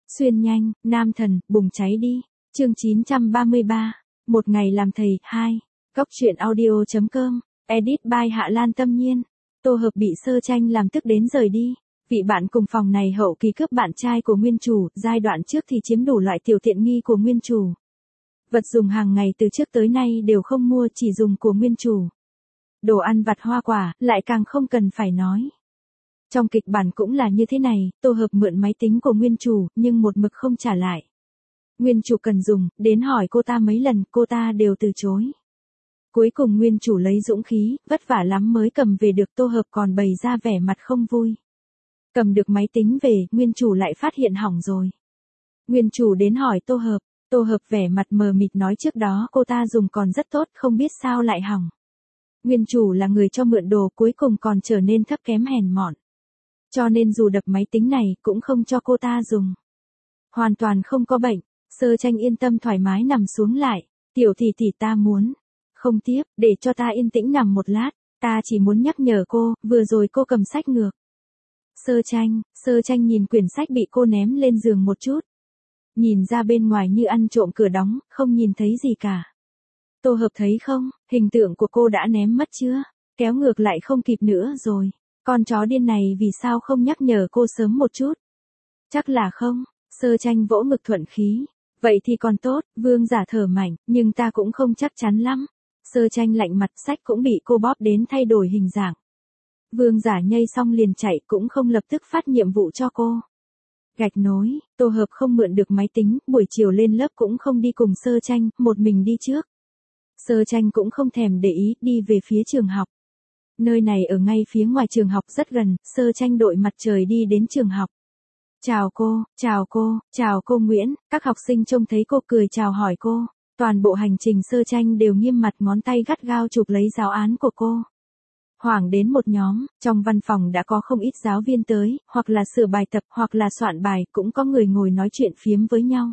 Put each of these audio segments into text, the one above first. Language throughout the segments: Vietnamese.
Xuyên nhanh, nam thần, bùng cháy đi. Chương 933. Một ngày làm thầy, 2. Góc truyện audio.com. Edit by Hạ Lan Tâm Nhiên. Tô Hợp bị Sơ Tranh làm tức đến rời đi. Vị bạn cùng phòng này hậu kỳ cướp bạn trai của nguyên chủ, giai đoạn trước thì chiếm đủ loại tiểu tiện nghi của nguyên chủ. Vật dùng hàng ngày từ trước tới nay đều không mua, chỉ dùng của nguyên chủ. Đồ ăn vặt hoa quả, lại càng không cần phải nói. Trong kịch bản cũng là như thế này, Tô Hợp mượn máy tính của nguyên chủ, nhưng một mực không trả lại. Nguyên chủ cần dùng, đến hỏi cô ta mấy lần, cô ta đều từ chối. Cuối cùng nguyên chủ lấy dũng khí, vất vả lắm mới cầm về được, Tô Hợp còn bày ra vẻ mặt không vui. Cầm được máy tính về, nguyên chủ lại phát hiện hỏng rồi. Nguyên chủ đến hỏi Tô Hợp vẻ mặt mờ mịt nói trước đó cô ta dùng còn rất tốt, không biết sao lại hỏng. Nguyên chủ là người cho mượn đồ, cuối cùng còn trở nên thấp kém hèn mọn. Cho nên dù đập máy tính này, cũng không cho cô ta dùng. Hoàn toàn không có bệnh, Sơ Tranh yên tâm thoải mái nằm xuống lại. Tiểu tỷ ta muốn. Không tiếp, để cho ta yên tĩnh nằm một lát, ta chỉ muốn nhắc nhở cô, vừa rồi cô cầm sách ngược. Sơ Tranh nhìn quyển sách bị cô ném lên giường một chút. Nhìn ra bên ngoài như ăn trộm cửa đóng, không nhìn thấy gì cả. Tô Hợp thấy không, hình tượng của cô đã ném mất chưa? Kéo ngược lại không kịp nữa rồi. Con chó điên này vì sao không nhắc nhở cô sớm một chút? Chắc là không, Sơ Tranh vỗ ngực thuận khí. Vậy thì còn tốt, Vương giả thở mạnh, nhưng ta cũng không chắc chắn lắm. Sơ Tranh lạnh mặt, sách cũng bị cô bóp đến thay đổi hình dạng. Vương giả nhây xong liền chạy, cũng không lập tức phát nhiệm vụ cho cô. Gạch nối, Tô Hợp không mượn được máy tính, buổi chiều lên lớp cũng không đi cùng Sơ Tranh, một mình đi trước. Sơ Tranh cũng không thèm để ý, đi về phía trường học. Nơi này ở ngay phía ngoài trường học rất gần, Sơ Tranh đội mặt trời đi đến trường học. Chào cô Nguyễn, các học sinh trông thấy cô cười chào hỏi cô. Toàn bộ hành trình Sơ Tranh đều nghiêm mặt, ngón tay gắt gao chụp lấy giáo án của cô. Hoảng đến một nhóm, trong văn phòng đã có không ít giáo viên tới, hoặc là sửa bài tập, hoặc là soạn bài, cũng có người ngồi nói chuyện phiếm với nhau.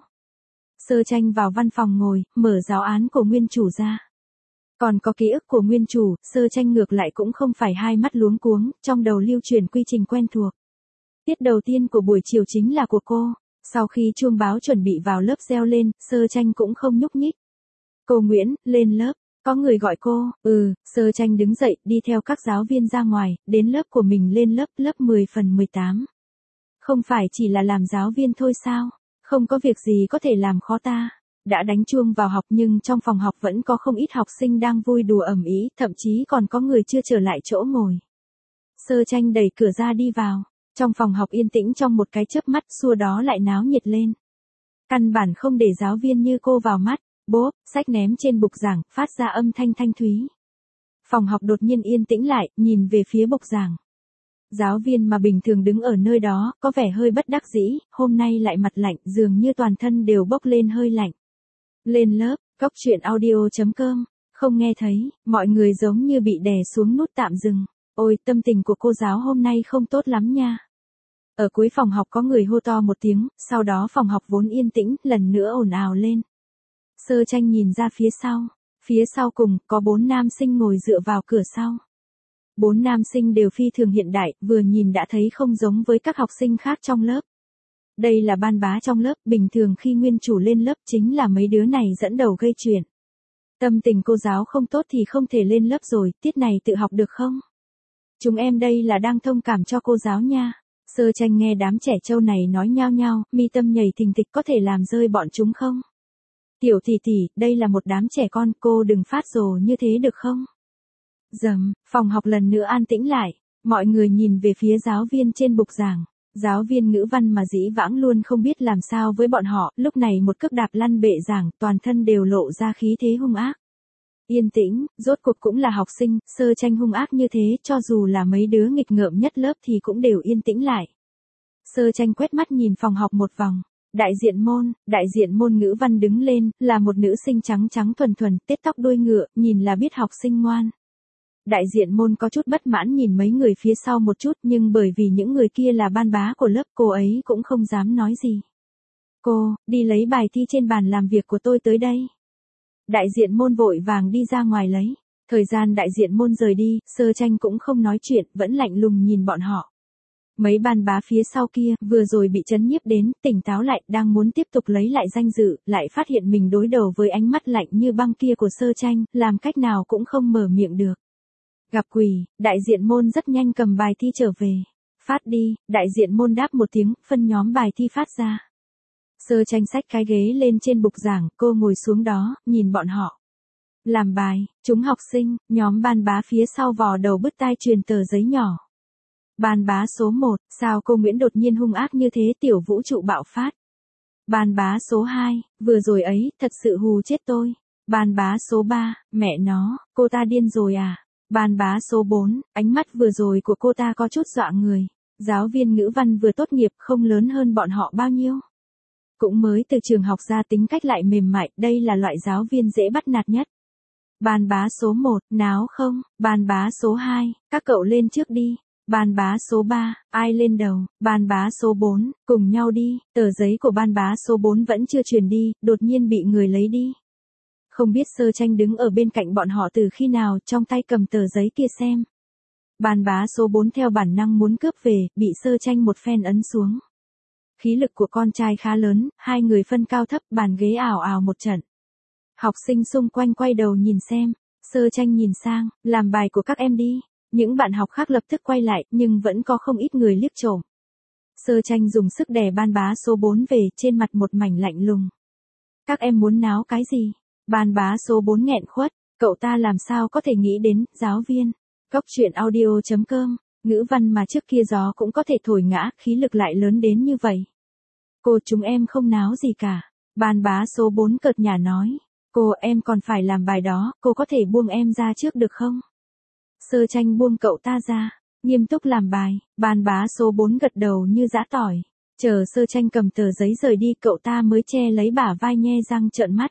Sơ Tranh vào văn phòng ngồi, mở giáo án của nguyên chủ ra. Còn có ký ức của nguyên chủ, Sơ Tranh ngược lại cũng không phải hai mắt luống cuống, trong đầu lưu truyền quy trình quen thuộc. Tiết đầu tiên của buổi chiều chính là của cô. Sau khi chuông báo chuẩn bị vào lớp reo lên, Sơ Tranh cũng không nhúc nhích. Cô Nguyễn, lên lớp. Có người gọi cô, Sơ Tranh đứng dậy, đi theo các giáo viên ra ngoài, đến lớp của mình lên lớp 10 phần 18. Không phải chỉ là làm giáo viên thôi sao? Không có việc gì có thể làm khó ta. Đã đánh chuông vào học nhưng trong phòng học vẫn có không ít học sinh đang vui đùa ầm ĩ, thậm chí còn có người chưa trở lại chỗ ngồi. Sơ Tranh đẩy cửa ra đi vào. Trong phòng học yên tĩnh trong một cái chớp mắt, xua đó lại náo nhiệt lên. Căn bản không để giáo viên như cô vào mắt. Bốp, sách ném trên bục giảng, phát ra âm thanh thanh thúy. Phòng học đột nhiên yên tĩnh lại, nhìn về phía bục giảng. Giáo viên mà bình thường đứng ở nơi đó, có vẻ hơi bất đắc dĩ, hôm nay lại mặt lạnh, dường như toàn thân đều bốc lên hơi lạnh. Lên lớp, góc truyện audio.com, không nghe thấy, mọi người giống như bị đè xuống nút tạm dừng. Ôi, tâm tình của cô giáo hôm nay không tốt lắm nha. Ở cuối phòng học có người hô to một tiếng, sau đó phòng học vốn yên tĩnh, lần nữa ồn ào lên. Sơ Tranh nhìn ra phía sau cùng, có 4 nam sinh ngồi dựa vào cửa sau. 4 nam sinh đều phi thường hiện đại, vừa nhìn đã thấy không giống với các học sinh khác trong lớp. Đây là ban bá trong lớp, bình thường khi nguyên chủ lên lớp chính là mấy đứa này dẫn đầu gây chuyện. Tâm tình cô giáo không tốt thì không thể lên lớp rồi, tiết này tự học được không? Chúng em đây là đang thông cảm cho cô giáo nha. Sơ Tranh nghe đám trẻ trâu này nói nhao nhao, mi tâm nhảy thình thịch, có thể làm rơi bọn chúng không? Tiểu tỷ, đây là một đám trẻ con, cô đừng phát rồ như thế được không? Dầm, phòng học lần nữa an tĩnh lại, mọi người nhìn về phía giáo viên trên bục giảng. Giáo viên ngữ văn mà dĩ vãng luôn không biết làm sao với bọn họ, lúc này một cước đạp lăn bệ giảng, toàn thân đều lộ ra khí thế hung ác. Yên tĩnh, rốt cuộc cũng là học sinh, Sơ Tranh hung ác như thế, cho dù là mấy đứa nghịch ngợm nhất lớp thì cũng đều yên tĩnh lại. Sơ Tranh quét mắt nhìn phòng học một vòng. Đại diện môn ngữ văn đứng lên, là một nữ sinh trắng trắng thuần thuần, tết tóc đuôi ngựa, nhìn là biết học sinh ngoan. Đại diện môn có chút bất mãn nhìn mấy người phía sau một chút, nhưng bởi vì những người kia là ban bá của lớp, cô ấy cũng không dám nói gì. Cô, đi lấy bài thi trên bàn làm việc của tôi tới đây. Đại diện môn vội vàng đi ra ngoài lấy. Thời gian đại diện môn rời đi, Sơ Tranh cũng không nói chuyện, vẫn lạnh lùng nhìn bọn họ. Mấy ban bá phía sau kia, vừa rồi bị chấn nhiếp đến, tỉnh táo lại, đang muốn tiếp tục lấy lại danh dự, lại phát hiện mình đối đầu với ánh mắt lạnh như băng kia của Sơ Tranh, làm cách nào cũng không mở miệng được. Gặp quỷ, đại diện môn rất nhanh cầm bài thi trở về. Phát đi, đại diện môn đáp một tiếng, phân nhóm bài thi phát ra. Sơ Tranh xách cái ghế lên trên bục giảng, cô ngồi xuống đó, nhìn bọn họ. Làm bài, chúng học sinh, nhóm ban bá phía sau vò đầu bứt tai truyền tờ giấy nhỏ. Ban bá số 1, sao cô Nguyễn đột nhiên hung ác như thế, tiểu vũ trụ bạo phát. Ban bá số 2, vừa rồi ấy, thật sự hù chết tôi. Ban bá số 3, mẹ nó, cô ta điên rồi à. Ban bá số 4, ánh mắt vừa rồi của cô ta có chút dọa người. Giáo viên ngữ văn vừa tốt nghiệp không lớn hơn bọn họ bao nhiêu. Cũng mới từ trường học ra, tính cách lại mềm mại, đây là loại giáo viên dễ bắt nạt nhất. Ban bá số 1, náo không? Ban bá số 2, các cậu lên trước đi. Ban bá số 3, ai lên đầu? Ban bá số 4, cùng nhau đi. Tờ giấy của ban bá số 4 vẫn chưa truyền đi, đột nhiên bị người lấy đi. Không biết Sơ Tranh đứng ở bên cạnh bọn họ từ khi nào, trong tay cầm tờ giấy kia xem. Ban bá số 4 theo bản năng muốn cướp về, bị Sơ Tranh một phen ấn xuống. Khí lực của con trai khá lớn, hai người phân cao thấp, bàn ghế ảo ảo một trận. Học sinh xung quanh quay đầu nhìn xem. Sơ Tranh nhìn sang, làm bài của các em đi. Những bạn học khác lập tức quay lại, nhưng vẫn có không ít người liếc trộm. Sơ Tranh dùng sức đè ban bá số 4 về, trên mặt một mảnh lạnh lùng. Các em muốn náo cái gì? Ban bá số 4 nghẹn khuất, cậu ta làm sao có thể nghĩ đến, giáo viên. Cóc truyện audio.com, ngữ văn mà trước kia gió cũng có thể thổi ngã, khí lực lại lớn đến như vậy. Cô, chúng em không náo gì cả. Ban bá số 4 cợt nhả nói. Cô, em còn phải làm bài đó, cô có thể buông em ra trước được không? Sơ Tranh buông cậu ta ra, nghiêm túc làm bài. Ban bá số 4 gật đầu như giã tỏi. Chờ Sơ Tranh cầm tờ giấy rời đi, cậu ta mới che lấy bả vai nhe răng trợn mắt.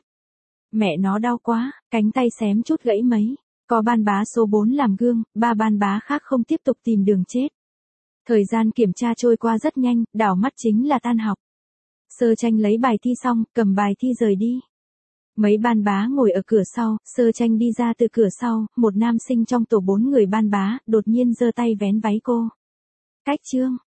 Mẹ nó đau quá, cánh tay xém chút gãy mấy. Có ban bá số 4 làm gương, ba ban bá khác không tiếp tục tìm đường chết. Thời gian kiểm tra trôi qua rất nhanh, đảo mắt chính là tan học. Sơ Tranh lấy bài thi xong, cầm bài thi rời đi. Mấy ban bá ngồi ở cửa sau, Sơ Tranh đi ra từ cửa sau, một nam sinh trong tổ 4 người ban bá, đột nhiên giơ tay vén váy cô. Cách chương.